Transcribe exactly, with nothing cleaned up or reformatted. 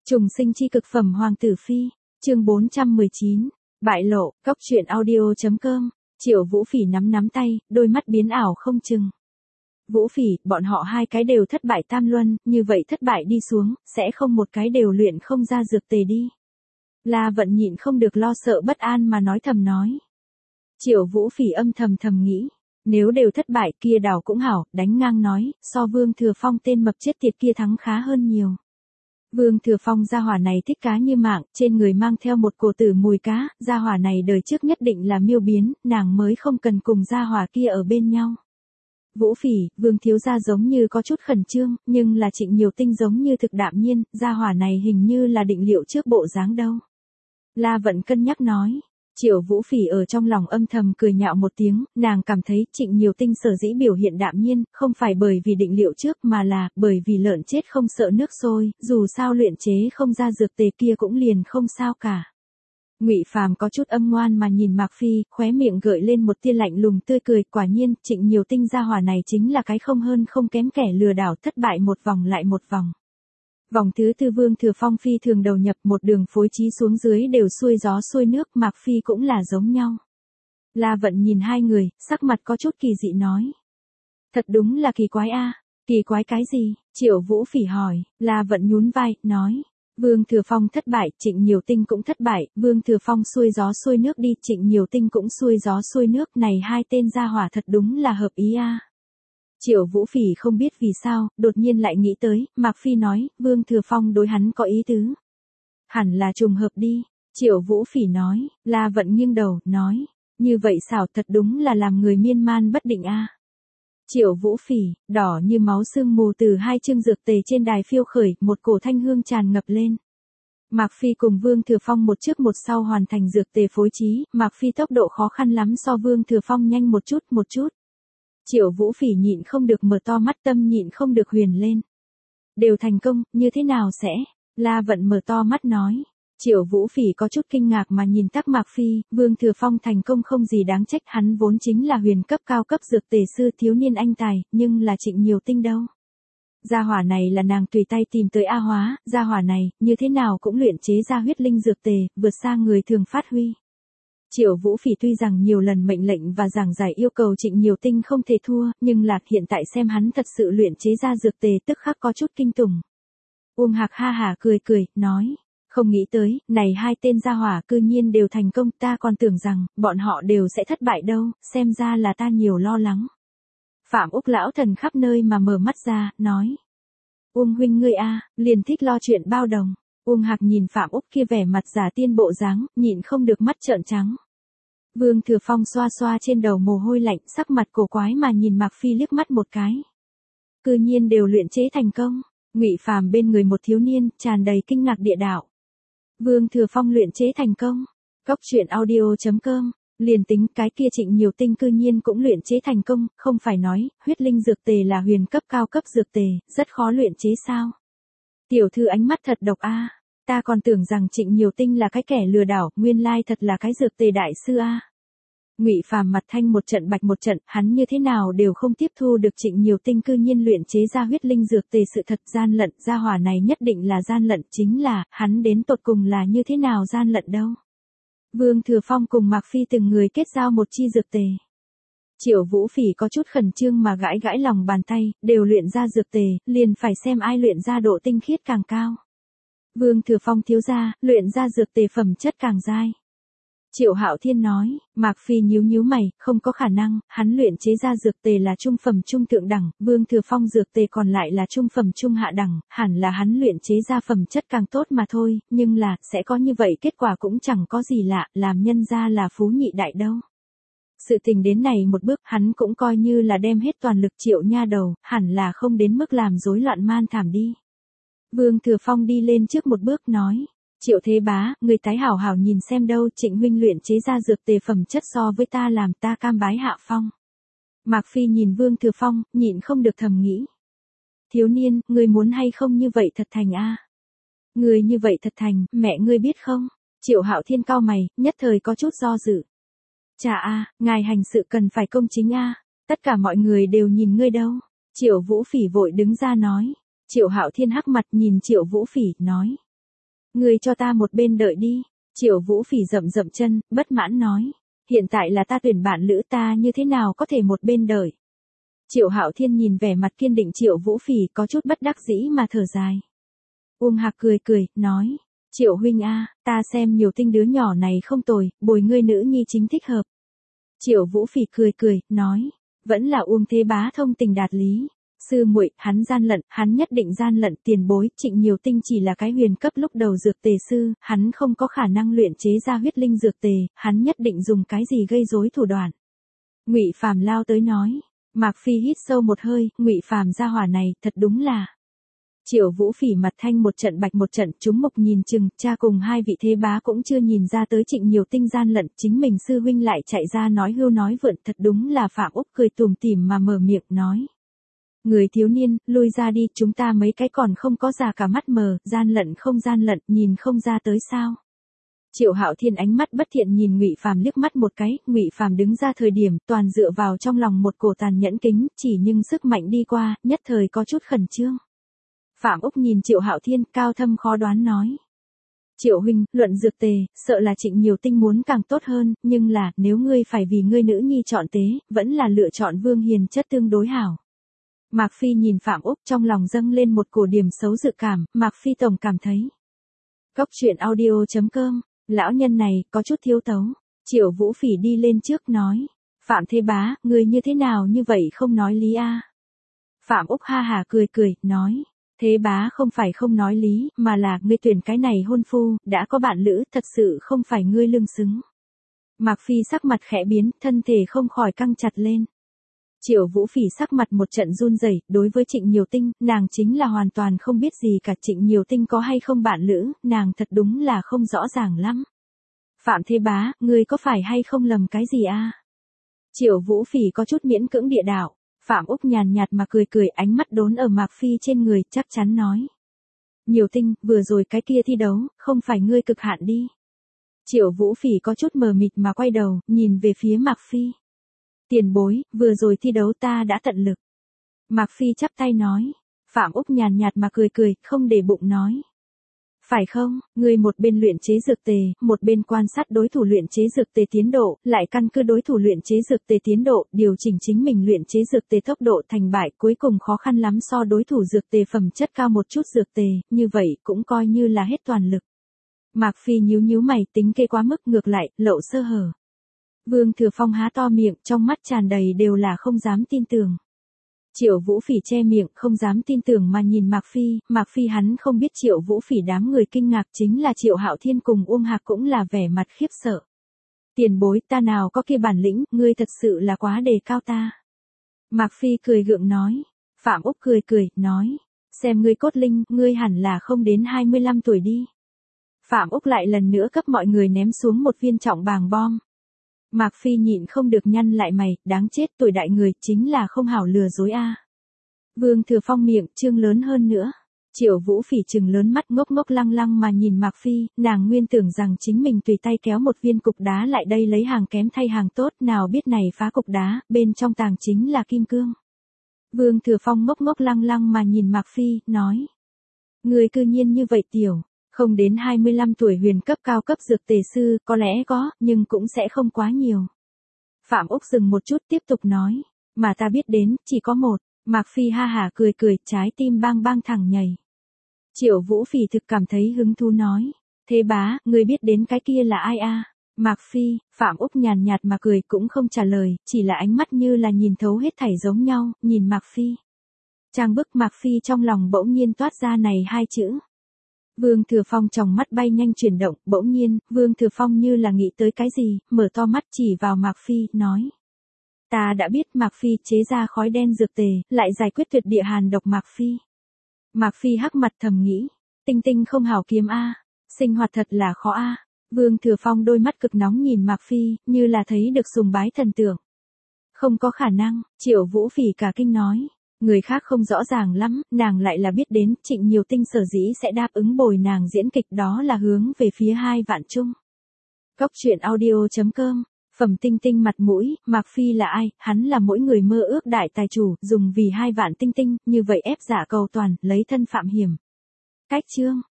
Trùng sinh chi cực phẩm Hoàng tử phi, chương bốn trăm mười chín, bại lộ, cốc truyện audio.com, Triệu Vũ Phỉ nắm nắm tay, đôi mắt biến ảo không chừng. Vũ Phỉ, bọn họ hai cái đều thất bại tam luân, như vậy thất bại đi xuống, sẽ không một cái đều luyện không ra dược tề đi. La Vận nhịn không được lo sợ bất an mà nói thầm nói. Triệu Vũ Phỉ âm thầm thầm nghĩ, nếu đều thất bại kia đảo cũng hảo, đánh ngang nói, so Vương Thừa Phong tên mập chết tiệt kia thắng khá hơn nhiều. Vương Thừa Phong gia hỏa này thích cá như mạng, trên người mang theo một cổ tử mùi cá, gia hỏa này đời trước nhất định là miêu biến, nàng mới không cần cùng gia hỏa kia ở bên nhau. Vũ Phỉ, Vương thiếu gia giống như có chút khẩn trương, nhưng là Trịnh Nhiều Tinh giống như thực đạm nhiên, gia hỏa này hình như là định liệu trước bộ dáng đâu. La Vận cân nhắc nói. Triệu Vũ Phỉ ở trong lòng âm thầm cười nhạo một tiếng, nàng cảm thấy Trịnh Nhiều Tinh sở dĩ biểu hiện đạm nhiên, không phải bởi vì định liệu trước mà là bởi vì lợn chết không sợ nước sôi, dù sao luyện chế không ra dược tề kia cũng liền không sao cả. Ngụy Phàm có chút âm ngoan mà nhìn Mạc Phi, khóe miệng gợi lên một tia lạnh lùng tươi cười, quả nhiên, Trịnh Nhiều Tinh gia hỏa này chính là cái không hơn không kém kẻ lừa đảo thất bại một vòng lại một vòng. Vòng thứ tư Vương Thừa Phong phi thường đầu nhập một đường phối trí xuống dưới đều xuôi gió xuôi nước, Mạc Phi cũng là giống nhau. La Vận nhìn hai người, sắc mặt có chút kỳ dị nói. Thật đúng là kỳ quái a, kỳ quái cái gì? Triệu Vũ Phỉ hỏi, La Vận nhún vai, nói. Vương Thừa Phong thất bại, Trịnh Nhiều Tinh cũng thất bại, Vương Thừa Phong xuôi gió xuôi nước đi, Trịnh Nhiều Tinh cũng xuôi gió xuôi nước, này hai tên gia hỏa thật đúng là hợp ý a. Triệu Vũ Phỉ không biết vì sao, đột nhiên lại nghĩ tới, Mạc Phi nói, Vương Thừa Phong đối hắn có ý tứ. Hẳn là trùng hợp đi, Triệu Vũ Phỉ nói, La Vận nghiêng đầu, nói, như vậy xảo thật đúng là làm người miên man bất định a. Triệu Vũ Phỉ, đỏ như máu sương mù từ hai chương dược tề trên đài phiêu khởi, một cổ thanh hương tràn ngập lên. Mạc Phi cùng Vương Thừa Phong một trước một sau hoàn thành dược tề phối trí, Mạc Phi tốc độ khó khăn lắm so Vương Thừa Phong nhanh một chút một chút. Triệu Vũ Phỉ nhịn không được mở to mắt, tâm nhịn không được huyền lên. Đều thành công, như thế nào sẽ? La Vận mở to mắt nói. Triệu Vũ Phỉ có chút kinh ngạc mà nhìn Tắc Mạc Phi, Vương Thừa Phong thành công không gì đáng trách, hắn vốn chính là huyền cấp cao cấp dược tề sư thiếu niên anh tài, nhưng là Trịnh Nhiều Tinh đâu. Gia hỏa này là nàng tùy tay tìm tới A Hóa, gia hỏa này, như thế nào cũng luyện chế ra huyết linh dược tề, vượt xa người thường phát huy. Triệu Vũ Phỉ tuy rằng nhiều lần mệnh lệnh và giảng giải yêu cầu Trịnh Nhiều Tinh không thể thua, nhưng lạc hiện tại xem hắn thật sự luyện chế ra dược tề tức khắc có chút kinh tủng. Uông Hạc ha hả cười cười, nói, không nghĩ tới, này hai tên gia hỏa cư nhiên đều thành công, ta còn tưởng rằng, bọn họ đều sẽ thất bại đâu, xem ra là ta nhiều lo lắng. Phạm Úc lão thần khắp nơi mà mở mắt ra, nói. Uông huynh ngươi a, liền thích lo chuyện bao đồng. Uông Hạc nhìn Phạm Úc kia vẻ mặt giả tiên bộ dáng, nhịn không được mắt trợn trắng. Vương Thừa Phong xoa xoa trên đầu mồ hôi lạnh, sắc mặt cổ quái mà nhìn Mạc Phi liếc mắt một cái. Cư nhiên đều luyện chế thành công. Ngụy Phàm bên người một thiếu niên, tràn đầy kinh ngạc địa đạo. Vương Thừa Phong luyện chế thành công. Cốc truyện audio.com, liền tính cái kia Trịnh Nhiều Tinh cư nhiên cũng luyện chế thành công, không phải nói, huyết linh dược tề là huyền cấp cao cấp dược tề, rất khó luyện chế sao? Tiểu thư ánh mắt thật độc a, ta còn tưởng rằng Trịnh Nhiều Tinh là cái kẻ lừa đảo, nguyên lai thật là cái dược tề đại sư a. Ngụy Phàm mặt thanh một trận bạch một trận, hắn như thế nào đều không tiếp thu được Trịnh Nhiều Tinh cư nhiên luyện chế ra huyết linh dược tề, sự thật gian lận, gia hỏa này nhất định là gian lận, chính là, hắn đến tột cùng là như thế nào gian lận đâu. Vương Thừa Phong cùng Mạc Phi từng người kết giao một chi dược tề. Triệu Vũ Phỉ có chút khẩn trương mà gãi gãi lòng bàn tay, đều luyện ra dược tề, liền phải xem ai luyện ra độ tinh khiết càng cao. Vương Thừa Phong thiếu gia, luyện ra dược tề phẩm chất càng dai. Triệu Hạo Thiên nói, Mạc Phi nhíu nhíu mày, không có khả năng, hắn luyện chế ra dược tề là trung phẩm trung thượng đẳng, Vương Thừa Phong dược tề còn lại là trung phẩm trung hạ đẳng, hẳn là hắn luyện chế ra phẩm chất càng tốt mà thôi, nhưng là, sẽ có như vậy kết quả cũng chẳng có gì lạ, làm nhân ra là phú nhị đại đâu. Sự tình đến này một bước, hắn cũng coi như là đem hết toàn lực Triệu nha đầu, hẳn là không đến mức làm rối loạn man thảm đi. Vương Thừa Phong đi lên trước một bước nói. Triệu Thế Bá, người tái hảo hảo nhìn xem đâu, Trịnh huynh luyện chế ra dược tề phẩm chất so với ta làm, ta cam bái hạ phong. Mạc Phi nhìn Vương Thừa Phong, nhịn không được thầm nghĩ. Thiếu niên, người muốn hay không như vậy thật thành a? Người như vậy thật thành, mẹ ngươi biết không? Triệu Hạo Thiên cao mày, nhất thời có chút do dự. Chà a, ngài hành sự cần phải công chính a, tất cả mọi người đều nhìn ngươi đâu. Triệu Vũ Phỉ vội đứng ra nói. Triệu Hạo Thiên hắc mặt nhìn Triệu Vũ Phỉ, nói. Ngươi cho ta một bên đợi đi. Triệu Vũ Phỉ dậm dậm chân, bất mãn nói. Hiện tại là ta tuyển bạn lữ, ta như thế nào có thể một bên đợi. Triệu Hạo Thiên nhìn vẻ mặt kiên định Triệu Vũ Phỉ có chút bất đắc dĩ mà thở dài. Uông Hạc cười cười, nói. Triệu huynh a, ta xem nhiều tinh đứa nhỏ này không tồi, bồi ngươi nữ nhi chính thích hợp. Triệu Vũ Phỉ cười cười, nói. Vẫn là Uông Thế Bá thông tình đạt lý. Sư muội, hắn gian lận, hắn nhất định gian lận. Tiền bối, Trịnh Nhiều Tinh chỉ là cái huyền cấp lúc đầu dược tề sư, hắn không có khả năng luyện chế ra huyết linh dược tề, hắn nhất định dùng cái gì gây rối thủ đoạn. Ngụy Phàm lao tới nói. Mạc Phi hít sâu một hơi, Ngụy Phàm gia hỏa này, thật đúng là. Triệu Vũ Phỉ mặt thanh một trận bạch một trận, chúng mục nhìn chừng, cha cùng hai vị thế bá cũng chưa nhìn ra tới Trịnh Nhiều Tinh gian lận, chính mình sư huynh lại chạy ra nói hưu nói vượn, thật đúng là Phạm Úc cười tủm tỉm mà mở miệng nói. Người thiếu niên, lui ra đi, chúng ta mấy cái còn không có già cả mắt mờ, gian lận không gian lận, nhìn không ra tới sao. Triệu Hạo Thiên ánh mắt bất thiện nhìn Ngụy Phàm liếc mắt một cái, Ngụy Phàm đứng ra thời điểm, toàn dựa vào trong lòng một cổ tàn nhẫn kính, chỉ nhưng sức mạnh đi qua, nhất thời có chút khẩn trương. Phạm Úc nhìn Triệu Hạo Thiên, cao thâm khó đoán nói. Triệu huynh, luận dược tề, sợ là Trịnh Nhiều Tinh muốn càng tốt hơn, nhưng là, nếu ngươi phải vì ngươi nữ nhi chọn tế, vẫn là lựa chọn Vương Hiền chất tương đối hảo. Mạc Phi nhìn Phạm Úc trong lòng dâng lên một cổ điểm xấu dự cảm, Mạc Phi tổng cảm thấy. Cốc truyện audio chấm com, lão nhân này, có chút thiếu tấu. Triệu Vũ Phỉ đi lên trước nói. Phạm Thế Bá, ngươi như thế nào như vậy không nói lý a? Phạm Úc ha hà cười cười, nói. Thế Bá không phải không nói lý, mà là ngươi tuyển cái này hôn phu, đã có bạn lữ, thật sự không phải ngươi lương xứng. Mạc Phi sắc mặt khẽ biến, thân thể không khỏi căng chặt lên. Triệu Vũ Phỉ sắc mặt một trận run rẩy, đối với Trịnh Nhiều Tinh, nàng chính là hoàn toàn không biết gì cả. Trịnh Nhiều Tinh có hay không bạn lữ, nàng thật đúng là không rõ ràng lắm. Phạm Thế Bá, ngươi có phải hay không lầm cái gì a? Triệu Vũ Phỉ có chút miễn cưỡng địa đạo. Phạm Úc nhàn nhạt mà cười cười, ánh mắt đốn ở Mạc Phi trên người, chắc chắn nói. Nhiều Tinh, vừa rồi cái kia thi đấu, không phải ngươi cực hạn đi. Triệu Vũ Phỉ có chút mờ mịt mà quay đầu, nhìn về phía Mạc Phi. Tiền bối, vừa rồi thi đấu ta đã tận lực. Mạc Phi chắp tay nói. Phạm Úc nhàn nhạt mà cười cười, không để bụng nói. Phải không, ngươi một bên luyện chế dược tề, một bên quan sát đối thủ luyện chế dược tề tiến độ, lại căn cứ đối thủ luyện chế dược tề tiến độ, điều chỉnh chính mình luyện chế dược tề tốc độ thành bại, cuối cùng khó khăn lắm so đối thủ dược tề phẩm chất cao một chút dược tề, như vậy cũng coi như là hết toàn lực. Mạc Phi nhíu nhíu mày, tính kê quá mức, ngược lại, lộ sơ hở. Vương Thừa Phong há to miệng, trong mắt tràn đầy đều là không dám tin tưởng. Triệu Vũ Phỉ che miệng, không dám tin tưởng mà nhìn Mạc Phi, Mạc Phi hắn không biết Triệu Vũ Phỉ đám người kinh ngạc chính là Triệu Hạo Thiên cùng Uông Hạc cũng là vẻ mặt khiếp sợ. Tiền bối, ta nào có kia bản lĩnh, ngươi thật sự là quá đề cao ta. Mạc Phi cười gượng nói. Phạm Úc cười cười, nói. Xem ngươi cốt linh, ngươi hẳn là không đến hai mươi lăm tuổi đi. Phạm Úc lại lần nữa cấp mọi người ném xuống một viên trọng bàng bom. Mạc Phi nhịn không được nhăn lại mày, đáng chết, tuổi đại người chính là không hảo lừa dối a. Vương Thừa Phong miệng trương lớn hơn nữa. Triệu Vũ Phỉ trừng lớn mắt ngốc ngốc lăng lăng mà nhìn Mạc Phi, nàng nguyên tưởng rằng chính mình tùy tay kéo một viên cục đá lại đây lấy hàng kém thay hàng tốt, nào biết này phá cục đá, bên trong tàng chính là kim cương. Vương Thừa Phong ngốc ngốc lăng lăng mà nhìn Mạc Phi, nói. Người cư nhiên như vậy tiểu. Không đến hai mươi lăm tuổi huyền cấp cao cấp dược tề sư, có lẽ có, nhưng cũng sẽ không quá nhiều. Phạm Úc dừng một chút tiếp tục nói, mà ta biết đến, chỉ có một. Mạc Phi ha hả cười cười, trái tim bang bang thẳng nhảy. Triệu Vũ Phỉ thực cảm thấy hứng thú nói, Thế Bá, người biết đến cái kia là ai a? Mạc Phi, Phạm Úc nhàn nhạt mà cười cũng không trả lời, chỉ là ánh mắt như là nhìn thấu hết thảy giống nhau, nhìn Mạc Phi. Trang bức Mạc Phi trong lòng bỗng nhiên toát ra này hai chữ. Vương Thừa Phong trong mắt bay nhanh chuyển động, bỗng nhiên, Vương Thừa Phong như là nghĩ tới cái gì, mở to mắt chỉ vào Mạc Phi, nói. Ta đã biết Mạc Phi chế ra khói đen dược tề, lại giải quyết tuyệt địa hàn độc Mạc Phi. Mạc Phi hắc mặt thầm nghĩ, tinh tinh không hảo kiếm a, sinh hoạt thật là khó a. Vương Thừa Phong đôi mắt cực nóng nhìn Mạc Phi, như là thấy được sùng bái thần tượng. Không có khả năng, Triệu Vũ Phỉ cả kinh nói. Người khác không rõ ràng lắm, nàng lại là biết đến, Trịnh Nhiều Tinh sở dĩ sẽ đáp ứng bồi nàng diễn kịch đó là hướng về phía hai vạn chung. Cốc truyện audio chấm com, Phẩm Tinh Tinh mặt mũi, Mạc Phi là ai, hắn là mỗi người mơ ước đại tài chủ, dùng vì hai vạn tinh tinh, như vậy ép giả cầu toàn, lấy thân phạm hiểm. Cách chương.